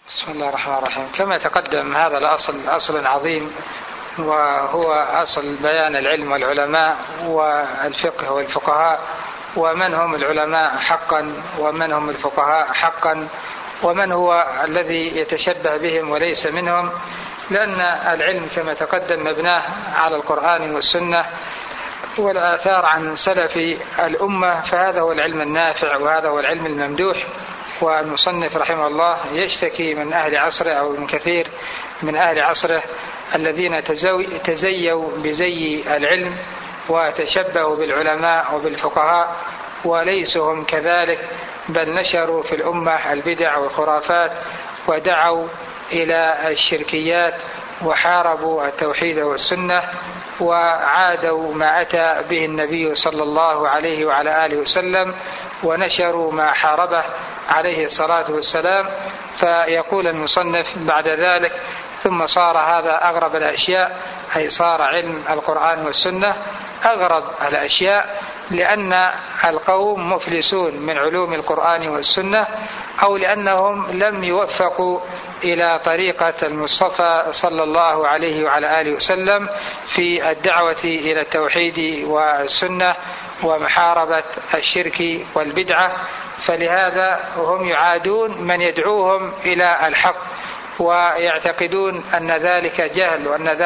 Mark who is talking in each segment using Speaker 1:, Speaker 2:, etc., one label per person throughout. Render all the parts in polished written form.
Speaker 1: بسم الله الرحمن الرحيم. كما تقدم هذا الأصل أصل عظيم، وهو أصل بيان العلم والعلماء والفقه والفقهاء، ومن هم العلماء حقا ومن هم الفقهاء حقا، ومن هو الذي يتشبه بهم وليس منهم، لأن العلم كما تقدم مبناه على القرآن والسنة والآثار عن سلف الأمة، فهذا هو العلم النافع وهذا هو العلم الممدوح. والمصنف رحمه الله يشتكي من أهل عصره أو من كثير من أهل عصره الذين تزيوا بزي العلم وتشبهوا بالعلماء وبالفقهاء وليسوا هم كذلك، بل نشروا في الأمة البدع والخرافات ودعوا إلى الشركيات وحاربوا التوحيد والسنة وعادوا ما أتى به النبي صلى الله عليه وعلى آله وسلم ونشروا ما حاربه عليه الصلاة والسلام. فيقول المصنف بعد ذلك: ثم صار هذا أغرب الأشياء، أي صار علم القرآن والسنة أغرب الأشياء، لأن القوم مفلسون من علوم القرآن والسنة، أو لأنهم لم يوفقوا إلى طريقة المصطفى صلى الله عليه وعلى آله وسلم في الدعوة إلى التوحيد والسنة ومحاربة الشرك والبدعة، فلهذا هم يعادون من يدعوهم إلى الحق ويعتقدون أن ذلك جهل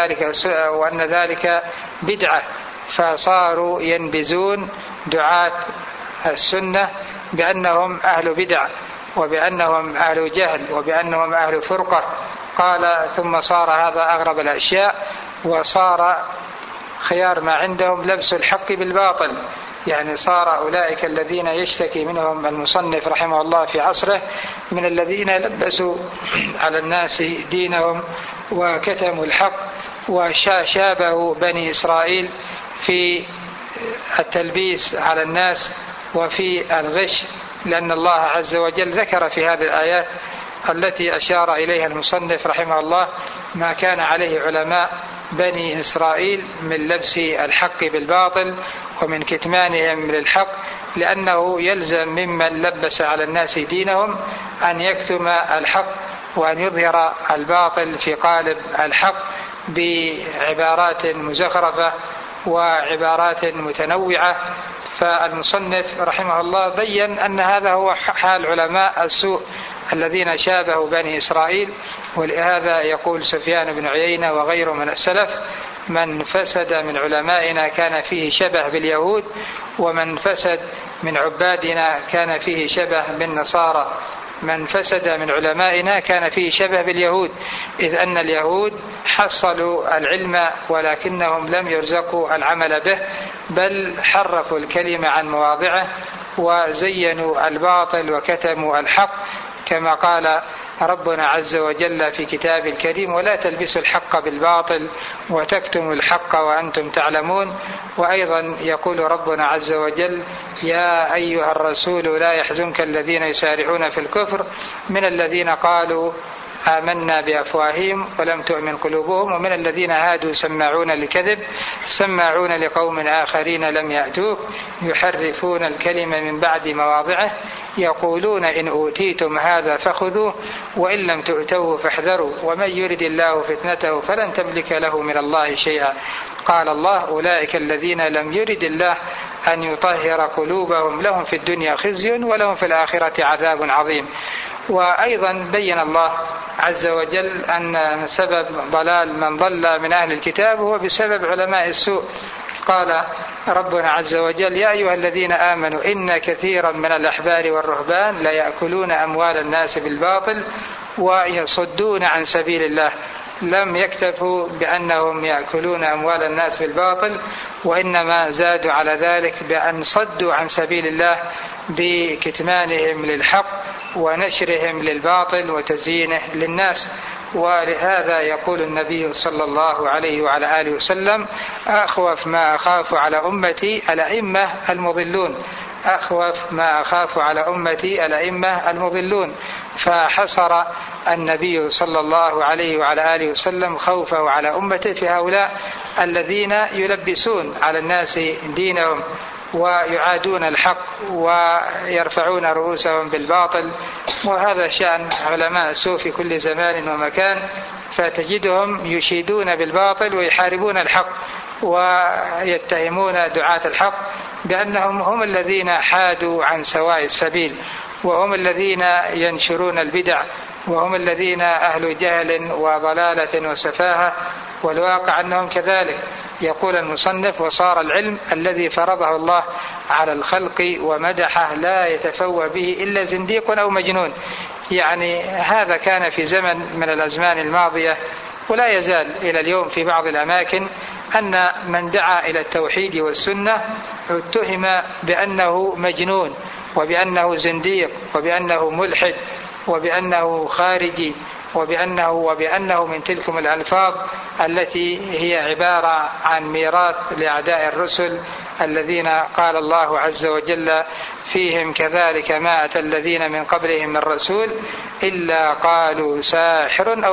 Speaker 1: وأن ذلك بدعة، فصاروا ينبذون دعاة السنة بأنهم أهل بدع وبأنهم أهل جهل وبأنهم أهل فرقة. قال: ثم صار هذا أغرب الأشياء، وصار خيار ما عندهم لبس الحق بالباطل، يعني صار أولئك الذين يشتكي منهم المصنف رحمه الله في عصره من الذين لبسوا على الناس دينهم وكتموا الحق وشابهوا بني إسرائيل في التلبيس على الناس وفي الغش، لأن الله عز وجل ذكر في هذه الآيات التي أشار إليها المصنف رحمه الله ما كان عليه علماء بني إسرائيل من لبس الحق بالباطل ومن كتمانهم للحق، لأنه يلزم ممن لبس على الناس دينهم أن يكتم الحق وأن يظهر الباطل في قالب الحق بعبارات مزخرفة وعبارات متنوعة. فالمصنف رحمه الله بيّن أن هذا هو حال علماء السوء الذين شابهوا بني إسرائيل، ولهذا يقول سفيان بن عيينة وغيره من السلف: من فسد من علمائنا كان فيه شبه باليهود، ومن فسد من عبادنا كان فيه شبه بالنصارى. من فسد من علمائنا كان فيه شبه باليهود، إذ أن اليهود حصلوا العلم ولكنهم لم يرزقوا العمل به، بل حرفوا الكلمة عن مواضعه وزينوا الباطل وكتموا الحق، كما قال ربنا عز وجل في كتاب الكريم: ولا تلبسوا الحق بالباطل وتكتموا الحق وأنتم تعلمون. وأيضا يقول ربنا عز وجل: يا أيها الرسول لا يحزنك الذين يسارعون في الكفر من الذين قالوا آمنا بأفواههم ولم تؤمن قلوبهم ومن الذين هادوا سماعون للكذب سماعون لقوم آخرين لم يأتوك يحرفون الكلمة من بعد مواضعه يقولون إن أوتيتم هذا فخذوه وإن لم تؤتوه فاحذروا ومن يرد الله فتنته فلن تملك له من الله شيئا. قال الله: أولئك الذين لم يرد الله أن يطهر قلوبهم لهم في الدنيا خزي ولهم في الآخرة عذاب عظيم. وأيضا بين الله عز وجل أن سبب ضلال من ضل من أهل الكتاب هو بسبب علماء السوء. قال ربنا عز وجل: يا أيها الذين آمنوا إن كثيرا من الأحبار والرهبان لا يأكلون أموال الناس بالباطل ويصدون عن سبيل الله. لم يكتفوا بأنهم يأكلون أموال الناس بالباطل، وإنما زادوا على ذلك بأن صدوا عن سبيل الله بكتمانهم للحق ونشرهم للباطل وتزيينه للناس. ولهذا يقول النبي صلى الله عليه وعلى آله وسلم: أخوف ما أخاف على أمتي الأئمة المضلون، أخوف ما أخاف على أمتي الأئمة المضلون. فحصر النبي صلى الله عليه وعلى آله وسلم خوفه على أمته في هؤلاء الذين يلبسون على الناس دينهم ويعادون الحق ويرفعون رؤوسهم بالباطل. وهذا شأن علماء السوء في كل زمان ومكان، فتجدهم يشيدون بالباطل ويحاربون الحق ويتهمون دعاة الحق بأنهم هم الذين حادوا عن سواء السبيل، وهم الذين ينشرون البدع، وهم الذين أهل جهل وضلالة وسفاهة. والواقع أنهم كذلك. يقول المصنف: وصار العلم الذي فرضه الله على الخلق ومدحه لا يتفوه به إلا زنديق أو مجنون. يعني هذا كان في زمن من الأزمان الماضية، ولا يزال إلى اليوم في بعض الأماكن، أن من دعا إلى التوحيد والسنة اتهم بأنه مجنون، وبأنه زنديق، وبأنه ملحد، وبأنه خارجي، وبأنه من تلكم الألفاظ التي هي عبارة عن ميراث لأعداء الرسل الذين قال الله عز وجل فيهم: كذلك ما أتى الذين من قبلهم من رسول إلا قالوا ساحر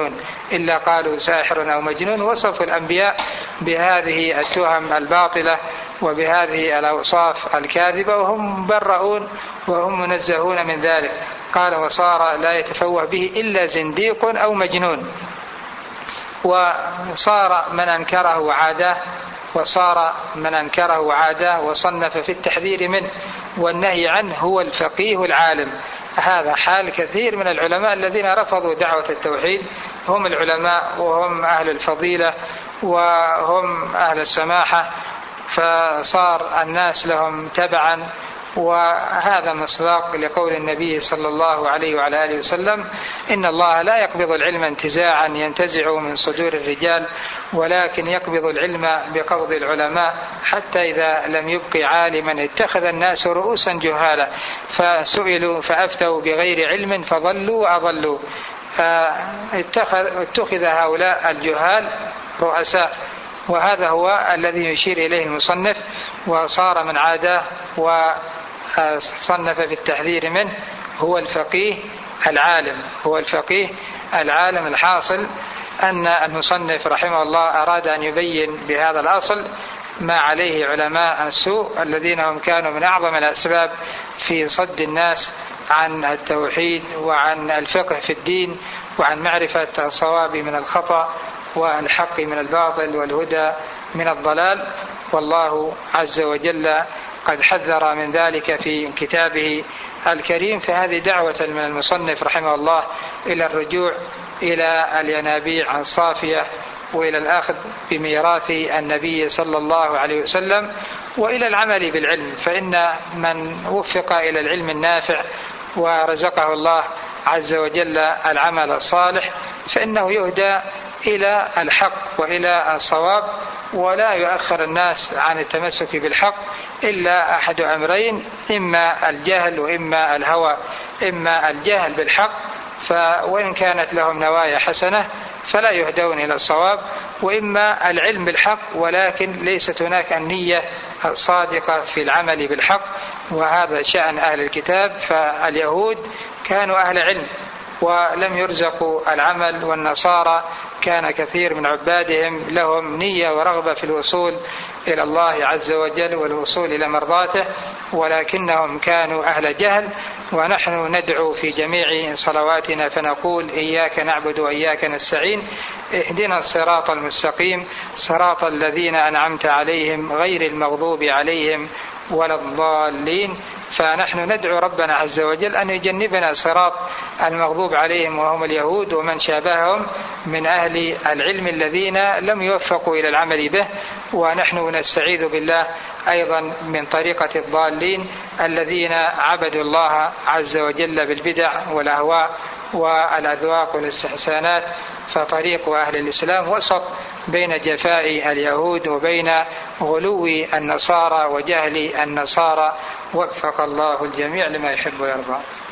Speaker 1: أو مجنون. وصفوا الأنبياء بهذه التهم الباطلة وبهذه الأوصاف الكاذبة، وهم برؤون وهم منزهون من ذلك. قال: وصار لا يتفوه به إلا زنديق أو مجنون. وصار من أنكره وعاداه وصنف في التحذير منه والنهي عنه هو الفقيه العالم. هذا حال كثير من العلماء الذين رفضوا دعوة التوحيد. هم العلماء وهم أهل الفضيلة وهم أهل السماحة، فصار الناس لهم تبعا. وهذا مصداق لقول النبي صلى الله عليه وعلى آله وسلم: إن الله لا يقبض العلم انتزاعا ينتزع من صدور الرجال، ولكن يقبض العلم بقبض العلماء، حتى إذا لم يبق عالما اتخذ الناس رؤوسا جهالا فسئلوا فأفتوا بغير علم فضلوا وأضلوا. اتخذ هؤلاء الجهال رؤساء، وهذا هو الذي يشير إليه المصنف: وصار من عاداه وصنف في التحذير منه هو الفقيه العالم. الحاصل أن المصنف رحمه الله أراد أن يبين بهذا الأصل ما عليه علماء السوء الذين هم كانوا من أعظم الأسباب في صد الناس عن التوحيد وعن الفقه في الدين وعن معرفة الصواب من الخطأ والحق من الباطل والهدى من الضلال. والله عز وجل قد حذر من ذلك في كتابه الكريم. فهذه دعوة من المصنف رحمه الله إلى الرجوع إلى الينابيع الصافية وإلى الأخذ بميراث النبي صلى الله عليه وسلم وإلى العمل بالعلم. فإن من وفق إلى العلم النافع ورزقه الله عز وجل العمل الصالح فإنه يهدى إلى الحق وإلى الصواب، ولا يؤخر الناس عن التمسك بالحق إلا أحد أمرين: إما الجهل وإما الهوى. إما الجهل بالحق وإن كانت لهم نوايا حسنة فلا يهدون إلى الصواب، وإما العلم بالحق ولكن ليست هناك النية الصادقة في العمل بالحق. وهذا شأن أهل الكتاب. فاليهود كانوا أهل علم ولم يرزقوا العمل، والنصارى كان كثير من عبادهم لهم نية ورغبة في الوصول إلى الله عز وجل والوصول إلى مرضاته، ولكنهم كانوا أهل جهل. ونحن ندعو في جميع صلواتنا فنقول: إياك نعبد وإياك نستعين، اهدنا الصراط المستقيم، صراط الذين أنعمت عليهم غير المغضوب عليهم ولا الضالين. فنحن ندعو ربنا عز وجل أن يجنبنا صراط المغضوب عليهم وهم اليهود ومن شابههم من أهل العلم الذين لم يوفقوا إلى العمل به. ونحن نستعيذ بالله أيضا من طريقة الضالين الذين عبدوا الله عز وجل بالبدع والأهواء والأذواق والاستحسانات. فطريق أهل الإسلام وسط بين جفاء اليهود وبين غلو النصارى وجهل النصارى. وفق الله الجميع لما يحب ويرضى.